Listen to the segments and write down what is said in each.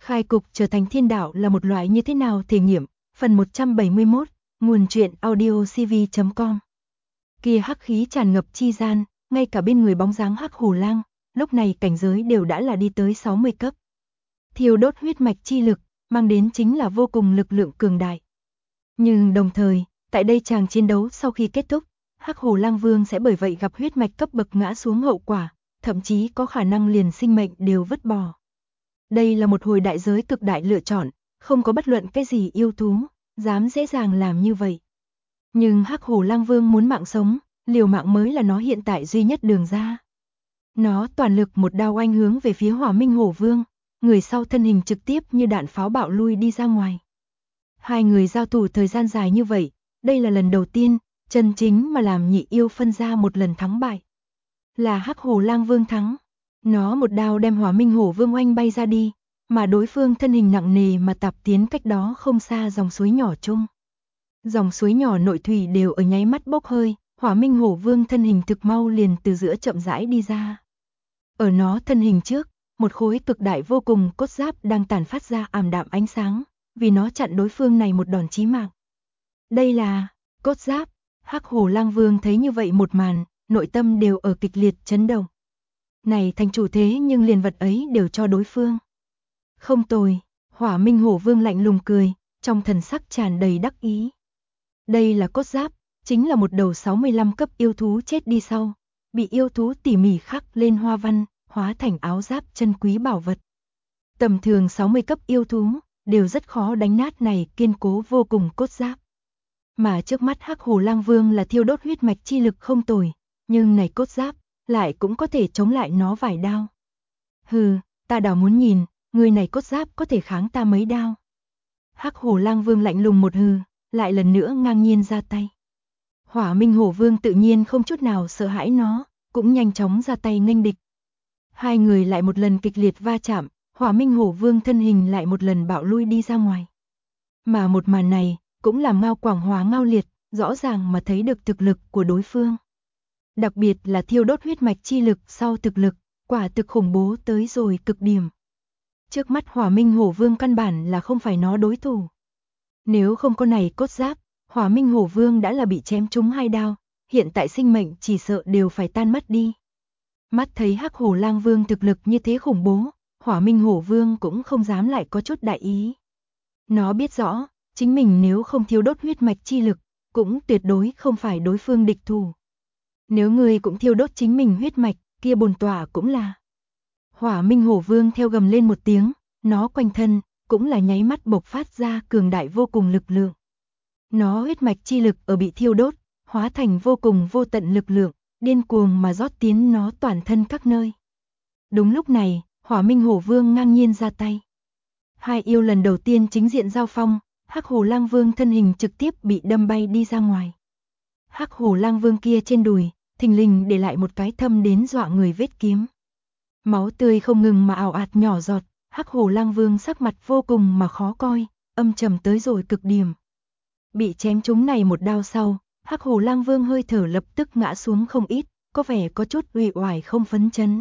Khai cục trở thành thiên đạo là một loại như thế nào thể nghiệm, phần 171, nguồn truyện audio cv.com. Kia hắc khí tràn ngập chi gian, ngay cả bên người bóng dáng hắc hổ lang, lúc này cảnh giới đều đã là đi tới 60 cấp. Thiêu đốt huyết mạch chi lực, mang đến chính là vô cùng lực lượng cường đại. Nhưng đồng thời, tại đây chàng chiến đấu sau khi kết thúc, hắc hổ lang vương sẽ bởi vậy gặp huyết mạch cấp bậc ngã xuống hậu quả, thậm chí có khả năng liền sinh mệnh đều vứt bỏ. Đây là một hồi đại giới cực đại lựa chọn, không có bất luận cái gì yêu thú dám dễ dàng làm như vậy. Nhưng hắc hổ lang vương muốn mạng sống, liều mạng mới là nó hiện tại duy nhất đường ra. Nó toàn lực một đao oanh hướng về phía Hỏa Minh Hổ Vương, người sau thân hình trực tiếp như đạn pháo bạo lui đi ra ngoài. Hai người giao thủ thời gian dài như vậy, đây là lần đầu tiên, chân chính mà làm nhị yêu phân ra một lần thắng bại. Là hắc hổ lang vương thắng. Nó một đao đem Hỏa Minh Hổ Vương oanh bay ra đi, mà đối phương thân hình nặng nề mà tạp tiến cách đó không xa dòng suối nhỏ chung. Dòng suối nhỏ nội thủy đều ở nháy mắt bốc hơi, Hỏa Minh Hổ Vương thân hình thực mau liền từ giữa chậm rãi đi ra. Ở nó thân hình trước, một khối cực đại vô cùng cốt giáp đang tản phát ra ảm đạm ánh sáng, vì nó chặn đối phương này một đòn chí mạng. Đây là cốt giáp. Hắc hổ lang vương thấy như vậy một màn, nội tâm đều ở kịch liệt chấn động. Này thành chủ thế nhưng liền vật ấy đều cho đối phương. Không tồi, Hỏa Minh Hổ Vương lạnh lùng cười, trong thần sắc tràn đầy đắc ý. Đây là cốt giáp, chính là một đầu 65 cấp yêu thú chết đi sau, bị yêu thú tỉ mỉ khắc lên hoa văn, hóa thành áo giáp chân quý bảo vật. Tầm thường 60 cấp yêu thú đều rất khó đánh nát này kiên cố vô cùng cốt giáp. Mà trước mắt hắc hổ lang vương là thiêu đốt huyết mạch chi lực không tồi, nhưng này cốt giáp lại cũng có thể chống lại nó vài đao. Hừ, ta đảo muốn nhìn, người này cốt giáp có thể kháng ta mấy đao. Hắc hổ lang vương lạnh lùng một hừ, lại lần nữa ngang nhiên ra tay. Hỏa Minh Hổ Vương tự nhiên không chút nào sợ hãi nó, cũng nhanh chóng ra tay nghênh địch. Hai người lại một lần kịch liệt va chạm, Hỏa Minh Hổ Vương thân hình lại một lần bạo lui đi ra ngoài. Mà một màn này cũng làm Ngao Quảng Hóa Ngao Liệt rõ ràng mà thấy được thực lực của đối phương. Đặc biệt là thiêu đốt huyết mạch chi lực sau thực lực, quả thực khủng bố tới rồi cực điểm. Trước mắt Hỏa Minh Hổ Vương căn bản là không phải nó đối thủ. Nếu không có này cốt giáp, Hỏa Minh Hổ Vương đã là bị chém trúng hai đao, hiện tại sinh mệnh chỉ sợ đều phải tan mất đi. Mắt thấy hắc hổ lang vương thực lực như thế khủng bố, Hỏa Minh Hổ Vương cũng không dám lại có chút đại ý. Nó biết rõ, chính mình nếu không thiêu đốt huyết mạch chi lực, cũng tuyệt đối không phải đối phương địch thủ. Nếu người cũng thiêu đốt chính mình huyết mạch, kia bổn tọa cũng là. Hỏa Minh Hổ Vương theo gầm lên một tiếng, nó quanh thân cũng là nháy mắt bộc phát ra cường đại vô cùng lực lượng. Nó huyết mạch chi lực ở bị thiêu đốt, hóa thành vô cùng vô tận lực lượng, điên cuồng mà rót tiến nó toàn thân các nơi. Đúng lúc này, Hỏa Minh Hổ Vương ngang nhiên ra tay. Hai yêu lần đầu tiên chính diện giao phong, hắc hổ lang vương thân hình trực tiếp bị đâm bay đi ra ngoài. Hắc hổ lang vương kia trên đùi, thình lình để lại một cái thâm đến dọa người vết kiếm. Máu tươi không ngừng mà ào ạt nhỏ giọt, hắc hổ lang vương sắc mặt vô cùng mà khó coi, âm trầm tới rồi cực điểm. Bị chém trúng này một đao sau, hắc hổ lang vương hơi thở lập tức ngã xuống không ít, có vẻ có chút uể oải không phấn chấn.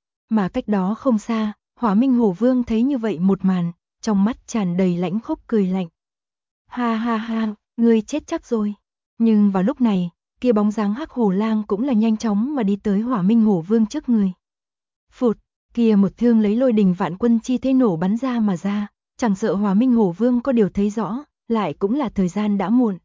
Mà cách đó không xa, Hỏa Minh Hổ Vương thấy như vậy một màn, trong mắt tràn đầy lãnh khốc cười lạnh. Ha ha ha, ngươi chết chắc rồi. Nhưng vào lúc này, kia bóng dáng hắc hổ lang cũng là nhanh chóng mà đi tới Hỏa Minh Hổ Vương trước người. Phụt, kia một thương lấy lôi đình vạn quân chi thế nổ bắn ra mà ra, chẳng sợ Hỏa Minh Hổ Vương có điều thấy rõ, lại cũng là thời gian đã muộn.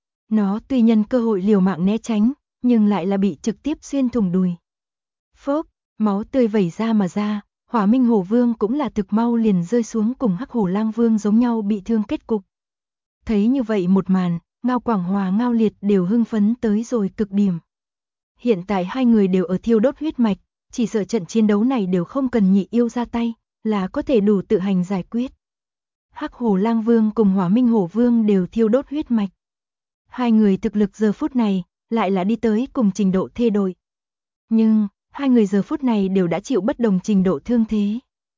Nó tuy nhân cơ hội liều mạng né tránh, nhưng lại là bị trực tiếp xuyên thủng đùi. Phốc, máu tươi vẩy ra mà ra, Hỏa Minh Hổ Vương cũng là thực mau liền rơi xuống cùng hắc hổ lang vương giống nhau bị thương kết cục. Thấy như vậy một màn, Ngao Quảng Hòa Ngao Liệt đều hưng phấn tới rồi cực điểm. Hiện tại hai người đều ở thiêu đốt huyết mạch, chỉ sợ trận chiến đấu này đều không cần nhị yêu ra tay, là có thể đủ tự hành giải quyết. Hắc hổ lang vương cùng Hỏa Minh Hổ Vương đều thiêu đốt huyết mạch. Hai người thực lực giờ phút này lại là đi tới cùng trình độ thê đội. Nhưng hai người giờ phút này đều đã chịu bất đồng trình độ thương thế.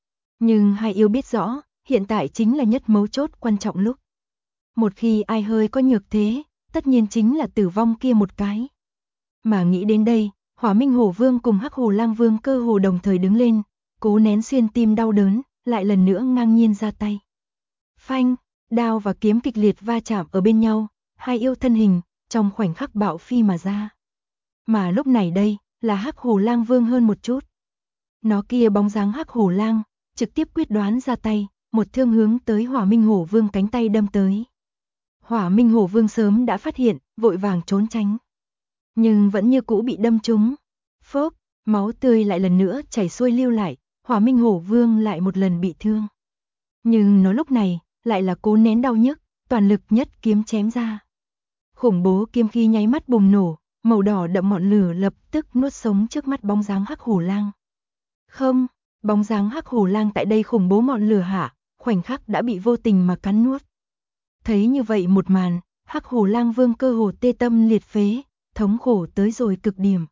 Nhưng hai yêu biết rõ, hiện tại chính là nhất mấu chốt quan trọng lúc. Một khi ai hơi có nhược thế, tất nhiên chính là tử vong kia một cái. Mà nghĩ đến đây, Hỏa Minh Hổ Vương cùng hắc hổ lang vương cơ hồ đồng thời đứng lên, cố nén xuyên tim đau đớn, lại lần nữa ngang nhiên ra tay. Phanh, đao và kiếm kịch liệt va chạm ở bên nhau, hai yêu thân hình, trong khoảnh khắc bạo phi mà ra. Mà lúc này đây, là Hắc Hổ Lang Vương hơn một chút. Nó kia bóng dáng Hắc Hổ Lang, trực tiếp quyết đoán ra tay, một thương hướng tới Hỏa Minh Hổ Vương cánh tay đâm tới. Hỏa Minh Hổ Vương sớm đã phát hiện, vội vàng trốn tránh. Nhưng vẫn như cũ bị đâm trúng. Phốc, máu tươi lại lần nữa chảy xuôi lưu lại, Hỏa Minh Hổ Vương lại một lần bị thương. Nhưng nó lúc này, lại là cố nén đau nhức, toàn lực nhất kiếm chém ra. Khủng bố kiếm khí nháy mắt bùng nổ, màu đỏ đậm ngọn lửa lập tức nuốt sống trước mắt bóng dáng Hắc Hổ Lang. Không, bóng dáng Hắc Hổ Lang tại đây khủng bố ngọn lửa hạ, khoảnh khắc đã bị vô tình mà cắn nuốt. Thấy như vậy một màn, Hắc Hổ Lang Vương cơ hồ tê tâm liệt phế, thống khổ tới rồi cực điểm.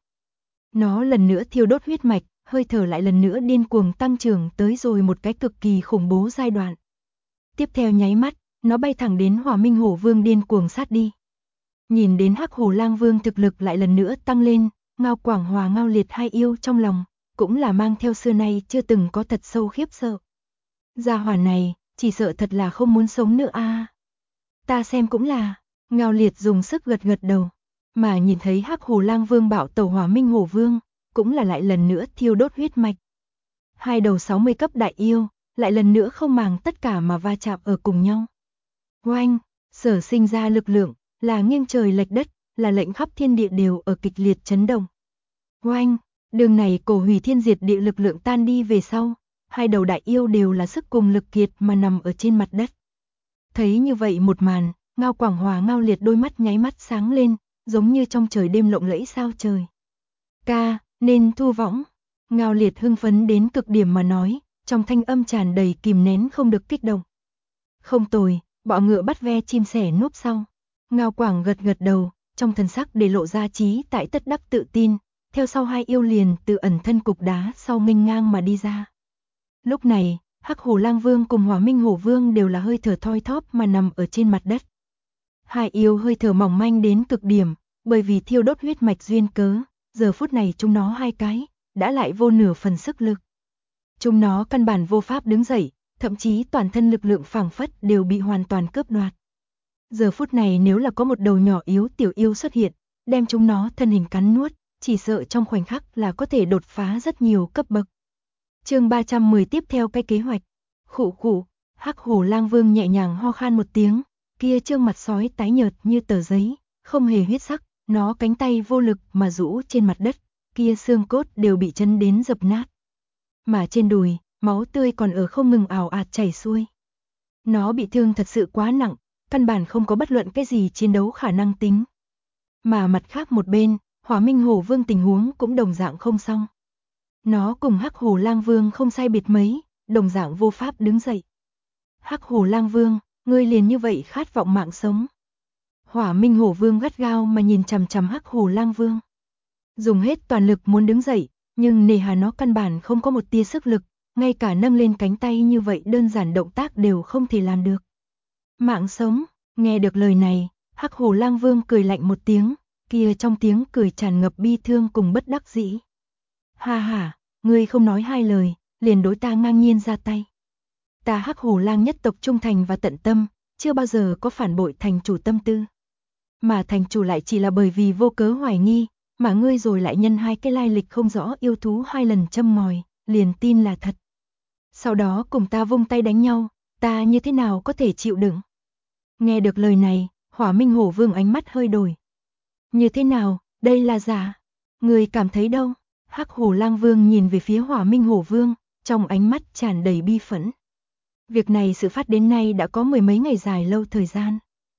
Nó lần nữa thiêu đốt huyết mạch, hơi thở lại lần nữa điên cuồng tăng trưởng tới rồi một cái cực kỳ khủng bố giai đoạn. Tiếp theo nháy mắt, nó bay thẳng đến Hỏa Minh Hổ Vương điên cuồng sát đi. Nhìn đến Hắc Hổ Lang Vương thực lực lại lần nữa tăng lên, Ngao Quảng Hòa Ngao Liệt hai yêu trong lòng, cũng là mang theo xưa nay chưa từng có thật sâu khiếp sợ. Gia hỏa này, chỉ sợ thật là không muốn sống nữa a. Ta xem cũng là, Ngao Liệt dùng sức gật gật đầu, mà nhìn thấy Hắc Hổ Lang Vương bạo tẩu Hỏa Minh Hổ Vương, cũng là lại lần nữa thiêu đốt huyết mạch. Hai đầu 60 cấp đại yêu, lại lần nữa không màng tất cả mà va chạm ở cùng nhau. Oanh, sở sinh ra lực lượng, là nghiêng trời lệch đất, là lệnh khắp thiên địa đều ở kịch liệt chấn động. Oanh, đường này cổ hủy thiên diệt địa lực lượng tan đi về sau, hai đầu đại yêu đều là sức cùng lực kiệt mà nằm ở trên mặt đất. Thấy như vậy một màn, Ngao Quảng Hòa Ngao Liệt đôi mắt nháy mắt sáng lên, giống như trong trời đêm lộng lẫy sao trời. Ca, nên thu võng. Ngao Liệt hưng phấn đến cực điểm mà nói, trong thanh âm tràn đầy kìm nén không được kích động. Không tồi, bọ ngựa bắt ve chim sẻ núp sau. Ngao Quảng gật gật đầu, trong thần sắc để lộ ra trí tại tất đắc tự tin, theo sau hai yêu liền từ ẩn thân cục đá sau nghênh ngang mà đi ra. Lúc này, Hắc Hổ Lang Vương cùng Hỏa Minh Hổ Vương đều là hơi thở thoi thóp mà nằm ở trên mặt đất. Hai yêu hơi thở mỏng manh đến cực điểm, bởi vì thiêu đốt huyết mạch duyên cớ, giờ phút này chúng nó hai cái, đã lại vô nửa phần sức lực. Chúng nó căn bản vô pháp đứng dậy, thậm chí toàn thân lực lượng phảng phất đều bị hoàn toàn cướp đoạt. Giờ phút này nếu là có một đầu nhỏ yếu tiểu yêu xuất hiện, đem chúng nó thân hình cắn nuốt, chỉ sợ trong khoảnh khắc là có thể đột phá rất nhiều cấp bậc. Chương 310 tiếp theo cái kế hoạch. Khụ khụ, Hắc Hổ Lang Vương nhẹ nhàng ho khan một tiếng, kia trương mặt sói tái nhợt như tờ giấy, không hề huyết sắc, nó cánh tay vô lực mà rũ trên mặt đất, kia xương cốt đều bị chấn đến dập nát. Mà trên đùi, máu tươi còn ở không ngừng ào ạt chảy xuôi. Nó bị thương thật sự quá nặng, căn bản không có bất luận cái gì chiến đấu khả năng tính. Mà mặt khác một bên, Hỏa Minh Hổ Vương tình huống cũng đồng dạng không xong. Nó cùng Hắc Hổ Lang Vương không sai biệt mấy, đồng dạng vô pháp đứng dậy. Hắc Hổ Lang Vương, ngươi liền như vậy khát vọng mạng sống. Hỏa Minh Hổ Vương gắt gao mà nhìn chằm chằm Hắc Hổ Lang Vương. Dùng hết toàn lực muốn đứng dậy, nhưng nề hà nó căn bản không có một tia sức lực, ngay cả nâng lên cánh tay như vậy đơn giản động tác đều không thể làm được. Mạng sống, nghe được lời này, Hắc Hổ Lang Vương cười lạnh một tiếng, kia trong tiếng cười tràn ngập bi thương cùng bất đắc dĩ. Ha ha, ngươi không nói hai lời, liền đối ta ngang nhiên ra tay. Ta Hắc Hổ Lang nhất tộc trung thành và tận tâm, chưa bao giờ có phản bội thành chủ tâm tư. Mà thành chủ lại chỉ là bởi vì vô cớ hoài nghi, mà ngươi rồi lại nhân hai cái lai lịch không rõ yêu thú hai lần châm ngòi, liền tin là thật. Sau đó cùng ta vung tay đánh nhau, ta như thế nào có thể chịu đựng. Nghe được lời này, Hỏa Minh Hổ Vương ánh mắt hơi đổi. Như thế nào, đây là giả. Người cảm thấy đâu? Hắc Hổ Lang Vương nhìn về phía Hỏa Minh Hổ Vương, trong ánh mắt tràn đầy bi phẫn. Việc này sự phát đến nay đã có mười mấy ngày dài lâu thời gian.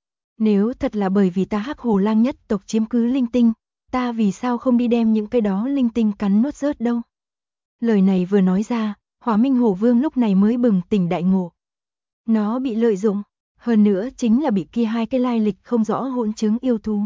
Nếu thật là bởi vì ta Hắc Hổ Lang nhất tộc chiếm cứ linh tinh, ta vì sao không đi đem những cái đó linh tinh cắn nuốt rớt đâu? Lời này vừa nói ra, Hỏa Minh Hổ Vương lúc này mới bừng tỉnh đại ngộ. Nó bị lợi dụng, hơn nữa chính là bị kia hai cái lai lịch không rõ hỗn chứng yêu thú.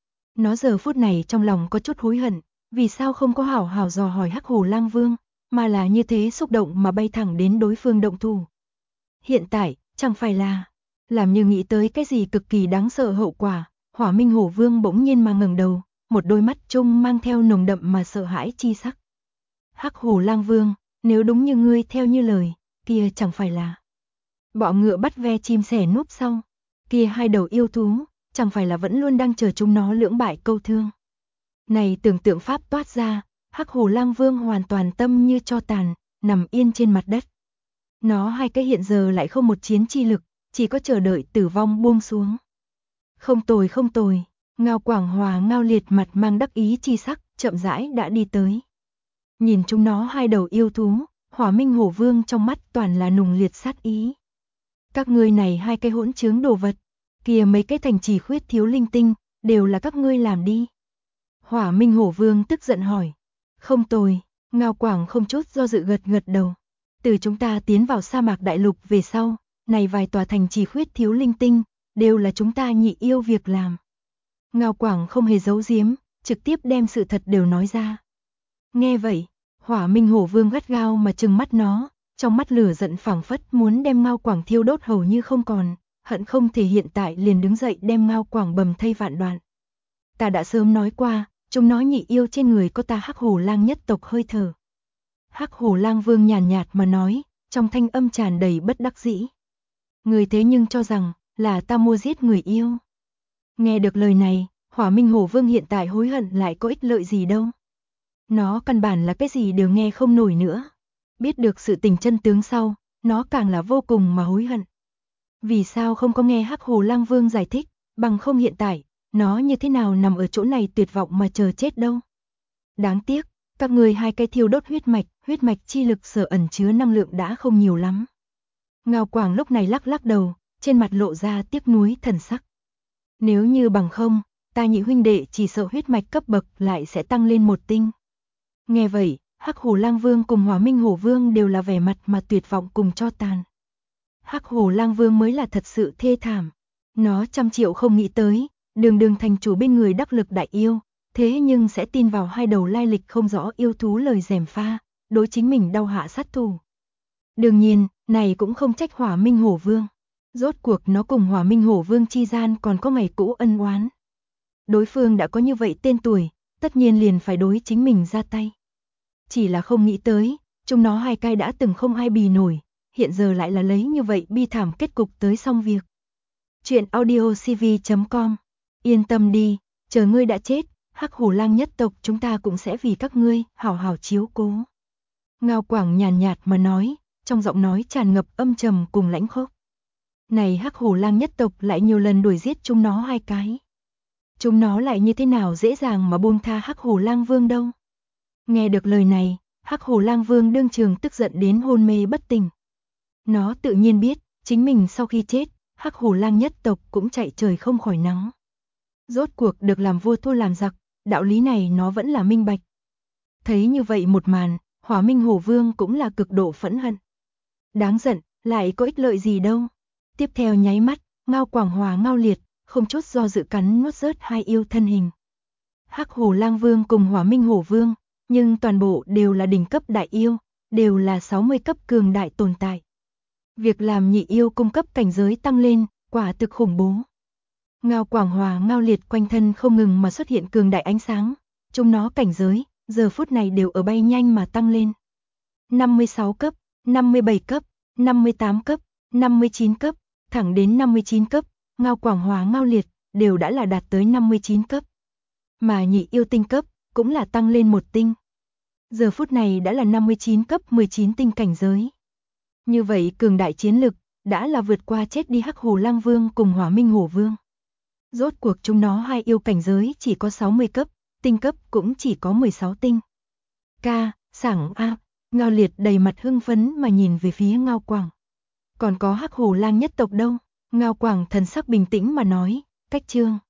Nó giờ phút này trong lòng có chút hối hận, vì sao không có hảo hảo dò hỏi Hắc Hổ Lang Vương, mà là như thế xúc động mà bay thẳng đến đối phương động thủ. Hiện tại, chẳng phải là, làm như nghĩ tới cái gì cực kỳ đáng sợ hậu quả, Hỏa Minh Hổ Vương bỗng nhiên mà ngẩng đầu, một đôi mắt trung mang theo nồng đậm mà sợ hãi chi sắc. Hắc Hổ Lang Vương, nếu đúng như ngươi theo như lời, kia chẳng phải là bọ ngựa bắt ve chim sẻ núp sau, kia hai đầu yêu thú, chẳng phải là vẫn luôn đang chờ chúng nó lưỡng bại câu thương. Này tưởng tượng pháp toát ra, Hắc Hổ Lang Vương hoàn toàn tâm như tro tàn, nằm yên trên mặt đất. Nó hai cái hiện giờ lại không một chiến chi lực, chỉ có chờ đợi tử vong buông xuống. Không tồi không tồi, Ngao Quảng Hòa Ngao Liệt mặt mang đắc ý chi sắc, chậm rãi đã đi tới. Nhìn chúng nó hai đầu yêu thú, Hỏa Minh Hổ Vương trong mắt toàn là nùng liệt sát ý. Các ngươi này hai cái hỗn trướng đồ vật, kìa mấy cái thành trì khuyết thiếu linh tinh, đều là các ngươi làm đi. Hỏa Minh Hổ Vương tức giận hỏi. Không tồi, Ngao Quảng không chút do dự gật gật đầu. Từ chúng ta tiến vào sa mạc đại lục về sau, này vài tòa thành trì khuyết thiếu linh tinh, đều là chúng ta nhị yêu việc làm. Ngao Quảng không hề giấu giếm, trực tiếp đem sự thật đều nói ra. Nghe vậy, Hỏa Minh Hổ Vương gắt gao mà trừng mắt nó, trong mắt lửa giận phảng phất muốn đem Ngao Quảng thiêu đốt hầu như không còn, hận không thể hiện tại liền đứng dậy đem Ngao Quảng bầm thây vạn đoạn. Ta đã sớm nói qua, chúng nó nhị yêu trên người có ta Hắc Hổ Lang nhất tộc hơi thở. Hắc Hổ Lang Vương nhàn nhạt mà nói, trong thanh âm tràn đầy bất đắc dĩ. Người thế nhưng cho rằng là ta mua giết người yêu. Nghe được lời này, Hỏa Minh Hổ Vương hiện tại hối hận lại có ích lợi gì đâu. Nó căn bản là cái gì đều nghe không nổi nữa. Biết được sự tình chân tướng sau, nó càng là vô cùng mà hối hận. Vì sao không có nghe Hắc Hổ Lang Vương giải thích, bằng không hiện tại, nó như thế nào nằm ở chỗ này tuyệt vọng mà chờ chết đâu. Đáng tiếc, các người hai cái thiêu đốt huyết mạch chi lực sở ẩn chứa năng lượng đã không nhiều lắm. Ngao Quảng lúc này lắc lắc đầu, trên mặt lộ ra tiếc nuối thần sắc. Nếu như bằng không, ta nhị huynh đệ chỉ sợ huyết mạch cấp bậc lại sẽ tăng lên một tinh. Nghe vậy, Hắc Hổ Lang Vương cùng Hỏa Minh Hổ Vương đều là vẻ mặt mà tuyệt vọng cùng cho tàn. Hắc Hổ Lang Vương mới là thật sự thê thảm. Nó trăm triệu không nghĩ tới, đường thành chủ bên người đắc lực đại yêu, thế nhưng sẽ tin vào hai đầu lai lịch không rõ yêu thú lời gièm pha, đối chính mình đau hạ sát thủ. Đương nhiên, này cũng không trách Hỏa Minh Hổ Vương. Rốt cuộc nó cùng Hỏa Minh Hổ Vương chi gian còn có ngày cũ ân oán. Đối phương đã có như vậy tên tuổi, tất nhiên liền phải đối chính mình ra tay. Chỉ là không nghĩ tới, chúng nó hai cái đã từng không ai bì nổi, hiện giờ lại là lấy như vậy bi thảm kết cục tới xong việc. Chuyện audiocv.com. Yên tâm đi, chờ ngươi đã chết, Hắc Hổ Lang nhất tộc chúng ta cũng sẽ vì các ngươi hảo hảo chiếu cố. Ngao Quảng nhàn nhạt mà nói, trong giọng nói tràn ngập âm trầm cùng lãnh khốc. Này Hắc Hổ Lang nhất tộc lại nhiều lần đuổi giết chúng nó hai cái. Chúng nó lại như thế nào dễ dàng mà buông tha Hắc Hổ Lang Vương đâu. Nghe được lời này, Hắc Hổ Lang Vương đương trường tức giận đến hôn mê bất tỉnh. Nó tự nhiên biết, chính mình sau khi chết, Hắc Hổ Lang nhất tộc cũng chạy trời không khỏi nắng. Rốt cuộc được làm vua thua làm giặc, đạo lý này nó vẫn là minh bạch. Thấy như vậy một màn, Hỏa Minh Hổ Vương cũng là cực độ phẫn hận. Đáng giận, lại có ích lợi gì đâu. Tiếp theo nháy mắt, Ngao Quảng Hòa Ngao Liệt, không chút do dự cắn nuốt rớt hai yêu thân hình. Hắc Hổ Lang Vương cùng Hỏa Minh Hổ Vương, nhưng toàn bộ đều là đỉnh cấp đại yêu, đều là 60 cấp cường đại tồn tại. Việc làm nhị yêu cung cấp cảnh giới tăng lên, quả thực khủng bố. Ngao Quảng Hòa Ngao Liệt quanh thân không ngừng mà xuất hiện cường đại ánh sáng, chúng nó cảnh giới, giờ phút này đều ở bay nhanh mà tăng lên. 56 cấp, 57 cấp, 58 cấp, 59 cấp, thẳng đến 59 cấp, Ngao Quảng Hòa Ngao Liệt đều đã là đạt tới 59 cấp. Mà nhị yêu tinh cấp cũng là tăng lên một tinh. Giờ phút này đã là 59 cấp 19 tinh cảnh giới. Như vậy cường đại chiến lực đã là vượt qua chết đi Hắc Hổ Lang Vương cùng Hỏa Minh Hổ Vương. Rốt cuộc chúng nó hai yêu cảnh giới chỉ có 60 cấp, tinh cấp cũng chỉ có 16 tinh. Sảng a, Ngao Liệt đầy mặt hưng phấn mà nhìn về phía Ngao Quảng. Còn có Hắc Hổ Lang nhất tộc đâu? Ngao Quảng thần sắc bình tĩnh mà nói, cách chương.